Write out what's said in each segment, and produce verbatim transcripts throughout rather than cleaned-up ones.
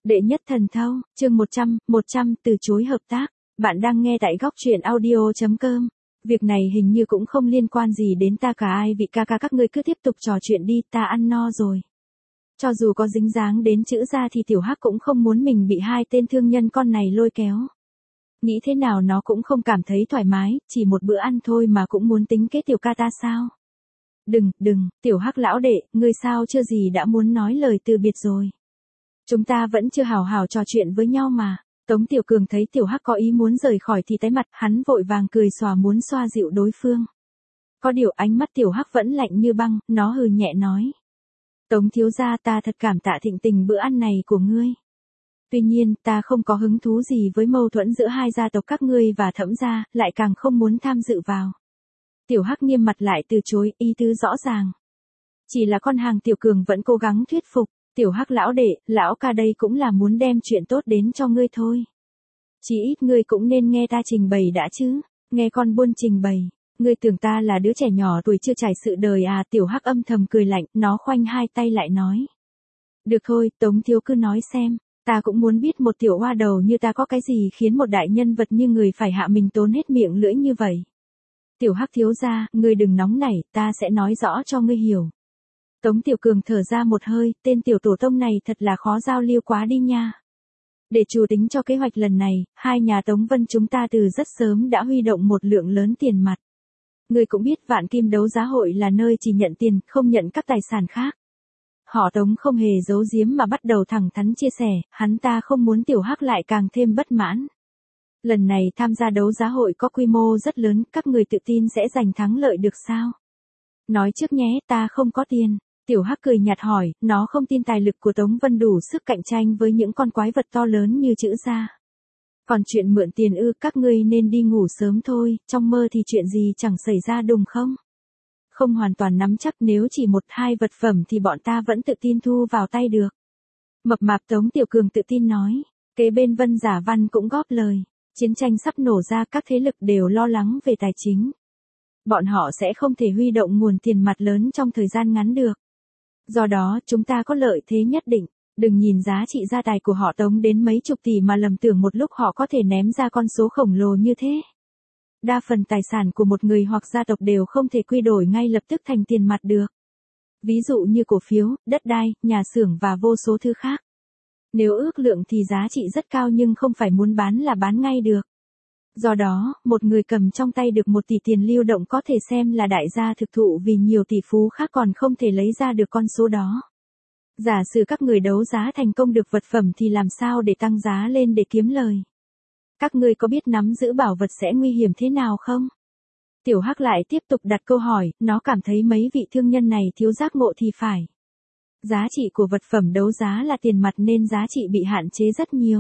Đệ nhất thần thâu, chương một trăm, một trăm từ chối hợp tác. Bạn đang nghe tại góc truyện audio chấm com. Việc này hình như cũng không liên quan gì đến ta cả ai, vị ca ca các ngươi cứ tiếp tục trò chuyện đi, ta ăn no rồi. Cho dù có dính dáng đến chữ gia thì tiểu hắc cũng không muốn mình bị hai tên thương nhân con này lôi kéo. Nghĩ thế nào nó cũng không cảm thấy thoải mái, chỉ một bữa ăn thôi mà cũng muốn tính kế tiểu ca ta sao? Đừng, đừng, tiểu hắc lão đệ, ngươi sao chưa gì đã muốn nói lời từ biệt rồi. Chúng ta vẫn chưa hào hào trò chuyện với nhau mà. Tống Tiểu Cường thấy tiểu hắc có ý muốn rời khỏi thì tái mặt, hắn vội vàng cười xòa muốn xoa dịu đối phương. Có điều ánh mắt tiểu hắc vẫn lạnh như băng, nó hừ nhẹ nói. Tống thiếu gia, ta thật cảm tạ thịnh tình bữa ăn này của ngươi. Tuy nhiên, ta không có hứng thú gì với mâu thuẫn giữa hai gia tộc các ngươi và Thẩm gia, lại càng không muốn tham dự vào. Tiểu hắc nghiêm mặt lại từ chối, ý tứ rõ ràng. Chỉ là con hàng Tiểu Cường vẫn cố gắng thuyết phục. Tiểu hắc lão đệ, lão ca đây cũng là muốn đem chuyện tốt đến cho ngươi thôi. Chỉ ít ngươi cũng nên nghe ta trình bày đã chứ, nghe con buôn trình bày. Ngươi tưởng ta là đứa trẻ nhỏ tuổi chưa trải sự đời à? Tiểu hắc âm thầm cười lạnh, nó khoanh hai tay lại nói. Được thôi, Tống thiếu cứ nói xem, ta cũng muốn biết một tiểu hoa đầu như ta có cái gì khiến một đại nhân vật như người phải hạ mình tốn hết miệng lưỡi như vậy. Tiểu hắc thiếu gia, ngươi đừng nóng nảy, ta sẽ nói rõ cho ngươi hiểu. Tống Tiểu Cường thở ra một hơi, tên tiểu tổ tông này thật là khó giao lưu quá đi nha. Để chủ tính cho kế hoạch lần này, hai nhà Tống Vân chúng ta từ rất sớm đã huy động một lượng lớn tiền mặt. Người cũng biết Vạn Kim đấu giá hội là nơi chỉ nhận tiền, không nhận các tài sản khác. Họ Tống không hề giấu giếm mà bắt đầu thẳng thắn chia sẻ, hắn ta không muốn tiểu hắc lại càng thêm bất mãn. Lần này tham gia đấu giá hội có quy mô rất lớn, các người tự tin sẽ giành thắng lợi được sao? Nói trước nhé, ta không có tiền. Tiểu hắc cười nhạt hỏi, nó không tin tài lực của Tống Vân đủ sức cạnh tranh với những con quái vật to lớn như chữ gia. Còn chuyện mượn tiền ư, các ngươi nên đi ngủ sớm thôi, trong mơ thì chuyện gì chẳng xảy ra đúng không? Không hoàn toàn nắm chắc, nếu chỉ một hai vật phẩm thì bọn ta vẫn tự tin thu vào tay được. Mập mạp Tống Tiểu Cường tự tin nói, kế bên Vân Giả Văn cũng góp lời, chiến tranh sắp nổ ra, các thế lực đều lo lắng về tài chính. Bọn họ sẽ không thể huy động nguồn tiền mặt lớn trong thời gian ngắn được. Do đó, chúng ta có lợi thế nhất định, đừng nhìn giá trị gia tài của họ Tống đến mấy chục tỷ mà lầm tưởng một lúc họ có thể ném ra con số khổng lồ như thế. Đa phần tài sản của một người hoặc gia tộc đều không thể quy đổi ngay lập tức thành tiền mặt được. Ví dụ như cổ phiếu, đất đai, nhà xưởng và vô số thứ khác. Nếu ước lượng thì giá trị rất cao nhưng không phải muốn bán là bán ngay được. Do đó, một người cầm trong tay được một tỷ tiền lưu động có thể xem là đại gia thực thụ vì nhiều tỷ phú khác còn không thể lấy ra được con số đó. Giả sử các người đấu giá thành công được vật phẩm thì làm sao để tăng giá lên để kiếm lời? Các ngươi có biết nắm giữ bảo vật sẽ nguy hiểm thế nào không? Tiểu hắc lại tiếp tục đặt câu hỏi, nó cảm thấy mấy vị thương nhân này thiếu giác ngộ thì phải. Giá trị của vật phẩm đấu giá là tiền mặt nên giá trị bị hạn chế rất nhiều.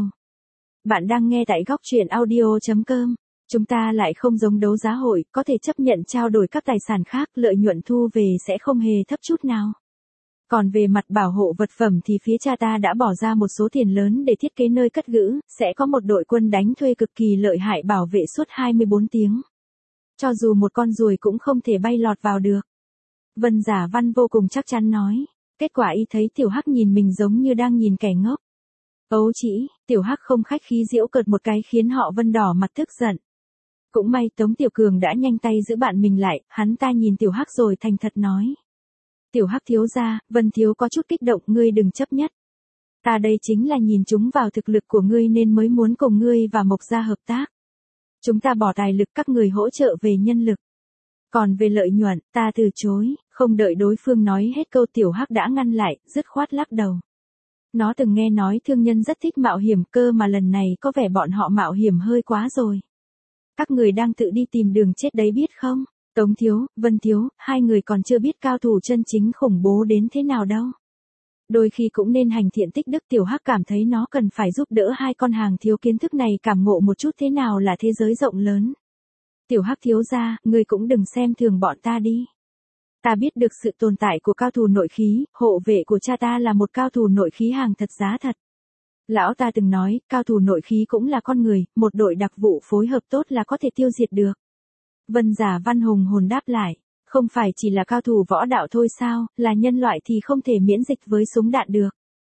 Bạn đang nghe tại góc truyện audio chấm com. Chúng ta lại không giống đấu giá hội, có thể chấp nhận trao đổi các tài sản khác, lợi nhuận thu về sẽ không hề thấp chút nào. Còn về mặt bảo hộ vật phẩm thì phía cha ta đã bỏ ra một số tiền lớn để thiết kế nơi cất giữ, sẽ có một đội quân đánh thuê cực kỳ lợi hại bảo vệ suốt hai mươi bốn tiếng. Cho dù một con ruồi cũng không thể bay lọt vào được. Vân Giả Văn vô cùng chắc chắn nói. Kết quả y thấy tiểu hắc nhìn mình giống như đang nhìn kẻ ngốc. Ấu chỉ, tiểu hắc không khách khí giễu cợt một cái khiến họ Vân đỏ mặt tức giận. Cũng may Tống Tiểu Cường đã nhanh tay giữ bạn mình lại, hắn ta nhìn tiểu hắc rồi thành thật nói. Tiểu hắc thiếu gia, Vân thiếu có chút kích động, ngươi đừng chấp nhất. Ta đây chính là nhìn chúng vào thực lực của ngươi nên mới muốn cùng ngươi và Mộc gia hợp tác. Chúng ta bỏ tài lực, các người hỗ trợ về nhân lực. Còn về lợi nhuận, ta từ chối. Không đợi đối phương nói hết câu tiểu hắc đã ngăn lại, dứt khoát lắc đầu. Nó từng nghe nói thương nhân rất thích mạo hiểm, cơ mà lần này có vẻ bọn họ mạo hiểm hơi quá rồi. Các người đang tự đi tìm đường chết đấy biết không? Tống thiếu, Vân thiếu, hai người còn chưa biết cao thủ chân chính khủng bố đến thế nào đâu. Đôi khi cũng nên hành thiện tích đức. Tiểu hắc cảm thấy nó cần phải giúp đỡ hai con hàng thiếu kiến thức này cảm ngộ một chút thế nào là thế giới rộng lớn. Tiểu hắc thiếu gia, người cũng đừng xem thường bọn ta đi. Ta biết được sự tồn tại của cao thủ nội khí, hộ vệ của cha ta là một cao thủ nội khí hàng thật giá thật. Lão ta từng nói, cao thủ nội khí cũng là con người, một đội đặc vụ phối hợp tốt là có thể tiêu diệt được. Vân Giả Văn hùng hồn đáp lại, không phải chỉ là cao thủ võ đạo thôi sao, là nhân loại thì không thể miễn dịch với súng đạn được.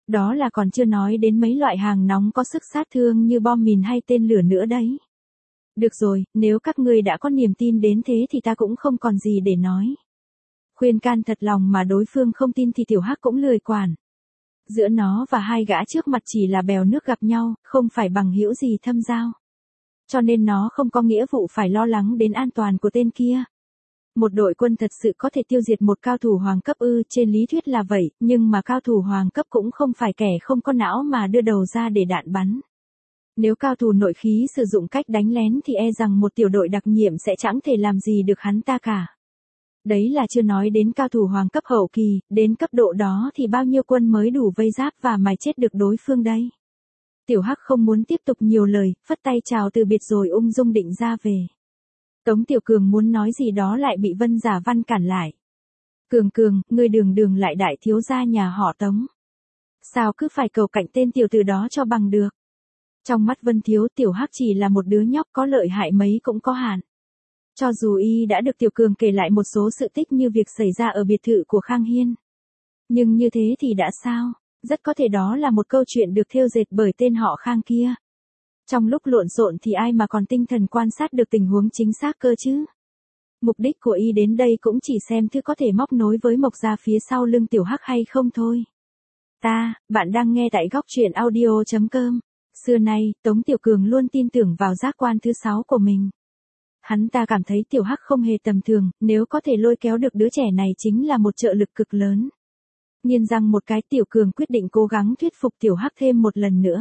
Đó là còn chưa nói đến mấy loại hàng nóng có sức sát thương như bom mìn hay tên lửa nữa đấy. Được rồi, nếu các ngươi đã có niềm tin đến thế thì ta cũng không còn gì để nói. Khuyên can thật lòng mà đối phương không tin thì tiểu hắc cũng lười quản. Giữa nó và hai gã trước mặt chỉ là bèo nước gặp nhau, không phải bằng hữu gì thâm giao. Cho nên nó không có nghĩa vụ phải lo lắng đến an toàn của tên kia. Một đội quân thật sự có thể tiêu diệt một cao thủ hoàng cấp ư, trên lý thuyết là vậy, nhưng mà cao thủ hoàng cấp cũng không phải kẻ không có não mà đưa đầu ra để đạn bắn. Nếu cao thủ nội khí sử dụng cách đánh lén thì e rằng một tiểu đội đặc nhiệm sẽ chẳng thể làm gì được hắn ta cả. Đấy là chưa nói đến cao thủ hoàng cấp hậu kỳ, đến cấp độ đó thì bao nhiêu quân mới đủ vây giáp và mài chết được đối phương đây. Tiểu Hắc không muốn tiếp tục nhiều lời, phất tay chào từ biệt rồi ung dung định ra về. Tống Tiểu Cường muốn nói gì đó lại bị Vân Giả Văn cản lại. Cường Cường, ngươi đường đường lại đại thiếu gia nhà họ Tống. Sao cứ phải cầu cạnh tên tiểu tử đó cho bằng được. Trong mắt Vân Thiếu Tiểu Hắc chỉ là một đứa nhóc có lợi hại mấy cũng có hạn. Cho dù y đã được Tiểu Cường kể lại một số sự tích như việc xảy ra ở biệt thự của Khang Hiên. Nhưng như thế thì đã sao, rất có thể đó là một câu chuyện được thêu dệt bởi tên họ Khang kia. Trong lúc lộn xộn thì ai mà còn tinh thần quan sát được tình huống chính xác cơ chứ. Mục đích của y đến đây cũng chỉ xem thứ có thể móc nối với Mộc Gia phía sau lưng Tiểu Hắc hay không thôi. Ta, bạn đang nghe tại góc truyện audio chấm com. Xưa nay, Tống Tiểu Cường luôn tin tưởng vào giác quan thứ sáu của mình. Hắn ta cảm thấy Tiểu Hắc không hề tầm thường, nếu có thể lôi kéo được đứa trẻ này chính là một trợ lực cực lớn. Nghiến răng một cái, Tiểu Cường quyết định cố gắng thuyết phục Tiểu Hắc thêm một lần nữa.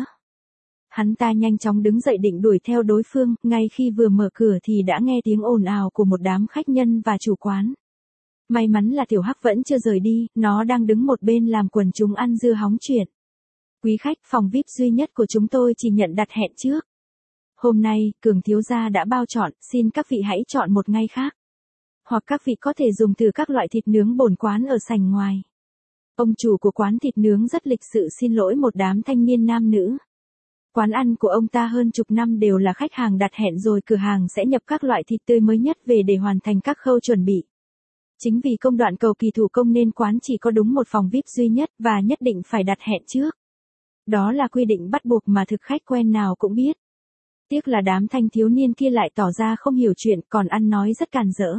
Hắn ta nhanh chóng đứng dậy định đuổi theo đối phương, ngay khi vừa mở cửa thì đã nghe tiếng ồn ào của một đám khách nhân và chủ quán. May mắn là Tiểu Hắc vẫn chưa rời đi, nó đang đứng một bên làm quần chúng ăn dưa hóng chuyện. Quý khách, phòng vi ai pi duy nhất của chúng tôi chỉ nhận đặt hẹn trước. Hôm nay, Cường thiếu gia đã bao chọn, xin các vị hãy chọn một ngày khác. Hoặc các vị có thể dùng thử các loại thịt nướng bổn quán ở sảnh ngoài. Ông chủ của quán thịt nướng rất lịch sự xin lỗi một đám thanh niên nam nữ. Quán ăn của ông ta hơn chục năm đều là khách hàng đặt hẹn rồi cửa hàng sẽ nhập các loại thịt tươi mới nhất về để hoàn thành các khâu chuẩn bị. Chính vì công đoạn cầu kỳ thủ công nên quán chỉ có đúng một phòng vi ai pi duy nhất và nhất định phải đặt hẹn trước. Đó là quy định bắt buộc mà thực khách quen nào cũng biết. Tiếc là đám thanh thiếu niên kia lại tỏ ra không hiểu chuyện còn ăn nói rất càn rỡ.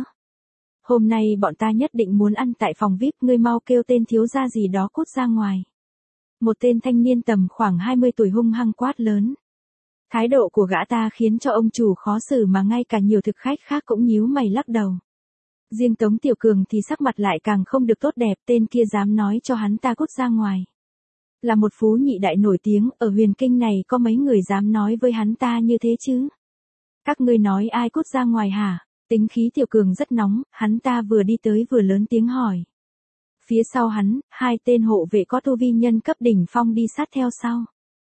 Hôm nay bọn ta nhất định muốn ăn tại phòng vi ai pi, ngươi mau kêu tên thiếu gia gì đó cút ra ngoài. Một tên thanh niên tầm khoảng hai mươi tuổi hung hăng quát lớn. Thái độ của gã ta khiến cho ông chủ khó xử mà ngay cả nhiều thực khách khác cũng nhíu mày lắc đầu. Riêng Tống Tiểu Cường thì sắc mặt lại càng không được tốt đẹp, tên kia dám nói cho hắn ta cút ra ngoài. Là một phú nhị đại nổi tiếng, ở huyền kinh này có mấy người dám nói với hắn ta như thế chứ? Các ngươi nói ai cút ra ngoài hả? Tính khí Tiểu Cường rất nóng, hắn ta vừa đi tới vừa lớn tiếng hỏi. Phía sau hắn, hai tên hộ vệ có tu vi nhân cấp đỉnh phong đi sát theo sau.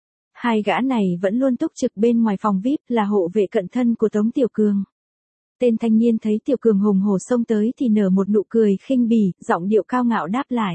Hai gã này vẫn luôn túc trực bên ngoài phòng vi ai pi là hộ vệ cận thân của Tống Tiểu Cường. Tên thanh niên thấy Tiểu Cường hùng hổ xông tới thì nở một nụ cười khinh bỉ, giọng điệu cao ngạo đáp lại.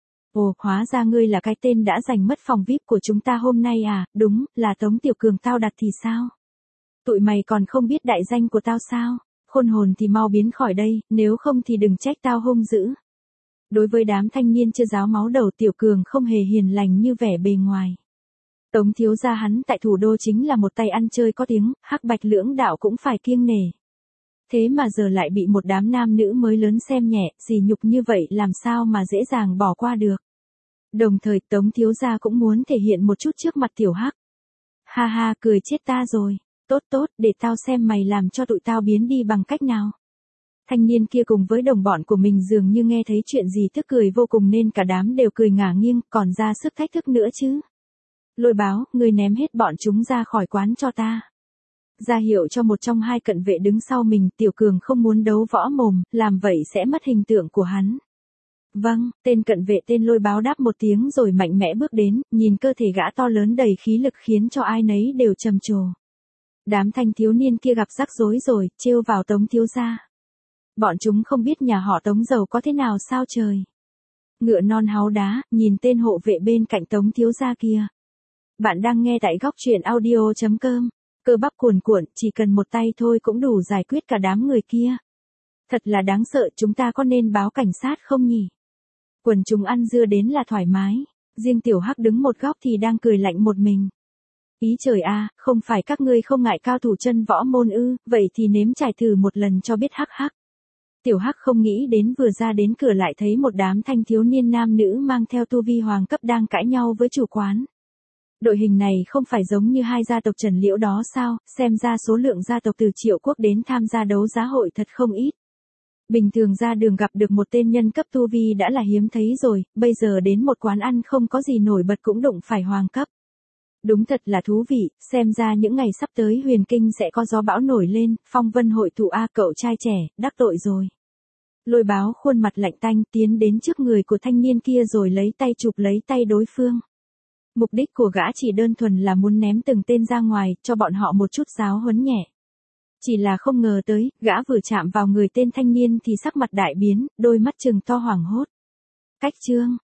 Ồ, hóa ra ngươi là cái tên đã giành mất phòng vi ai pi của chúng ta hôm nay à, đúng, là Tống Tiểu Cường tao đặt thì sao? Tụi mày còn không biết đại danh của tao sao? Khôn hồn thì mau biến khỏi đây, nếu không thì đừng trách tao hung dữ. Đối với đám thanh niên chưa ráo máu đầu Tiểu Cường không hề hiền lành như vẻ bề ngoài. Tống thiếu gia hắn tại thủ đô chính là một tay ăn chơi có tiếng, hắc bạch lưỡng đạo cũng phải kiêng nể. Thế mà giờ lại bị một đám nam nữ mới lớn xem nhẹ, sỉ nhục như vậy làm sao mà dễ dàng bỏ qua được. Đồng thời Tống thiếu gia cũng muốn thể hiện một chút trước mặt Tiểu Hắc. Ha ha, cười chết ta rồi, tốt tốt, để tao xem mày làm cho tụi tao biến đi bằng cách nào. Thanh niên kia cùng với đồng bọn của mình dường như nghe thấy chuyện gì tức cười vô cùng nên cả đám đều cười ngả nghiêng, còn ra sức thách thức nữa chứ. Lôi Báo, ngươi ném hết bọn chúng ra khỏi quán cho ta. Ra hiệu cho một trong hai cận vệ đứng sau mình, Tiểu Cường không muốn đấu võ mồm, làm vậy sẽ mất hình tượng của hắn. Vâng, tên cận vệ tên Lôi Báo đáp một tiếng rồi mạnh mẽ bước đến, nhìn cơ thể gã to lớn đầy khí lực khiến cho ai nấy đều trầm trồ. Đám thanh thiếu niên kia gặp rắc rối rồi, trêu vào Tống thiếu gia. Bọn chúng không biết nhà họ Tống giàu có thế nào sao trời. Ngựa non háu đá, nhìn tên hộ vệ bên cạnh Tống thiếu gia kia. Bạn đang nghe tại góc truyện audio chấm com. Cơ bắp cuồn cuộn, chỉ cần một tay thôi cũng đủ giải quyết cả đám người kia. Thật là đáng sợ, chúng ta có nên báo cảnh sát không nhỉ? Quần chúng ăn dưa đến là thoải mái. Riêng tiểu hắc đứng một góc thì đang cười lạnh một mình. Ý trời a, không phải các ngươi không ngại cao thủ chân võ môn ư, vậy thì nếm trải thử một lần cho biết hắc hắc. Tiểu hắc không nghĩ đến vừa ra đến cửa lại thấy một đám thanh thiếu niên nam nữ mang theo tu vi hoàng cấp đang cãi nhau với chủ quán. Đội hình này không phải giống như hai gia tộc Trần Liễu đó sao, xem ra số lượng gia tộc từ Triệu Quốc đến tham gia đấu giá hội thật không ít. Bình thường ra đường gặp được một tên nhân cấp tu vi đã là hiếm thấy rồi, bây giờ đến một quán ăn không có gì nổi bật cũng đụng phải hoàng cấp. Đúng thật là thú vị, xem ra những ngày sắp tới Huyền Kinh sẽ có gió bão nổi lên, phong vân hội tụ a cậu trai trẻ, đắc tội rồi. Lôi Báo khuôn mặt lạnh tanh tiến đến trước người của thanh niên kia rồi lấy tay chụp lấy tay đối phương. Mục đích của gã chỉ đơn thuần là muốn ném từng tên ra ngoài, cho bọn họ một chút giáo huấn nhẹ. Chỉ là không ngờ tới, gã vừa chạm vào người tên thanh niên thì sắc mặt đại biến, đôi mắt trừng to hoảng hốt. Cách chương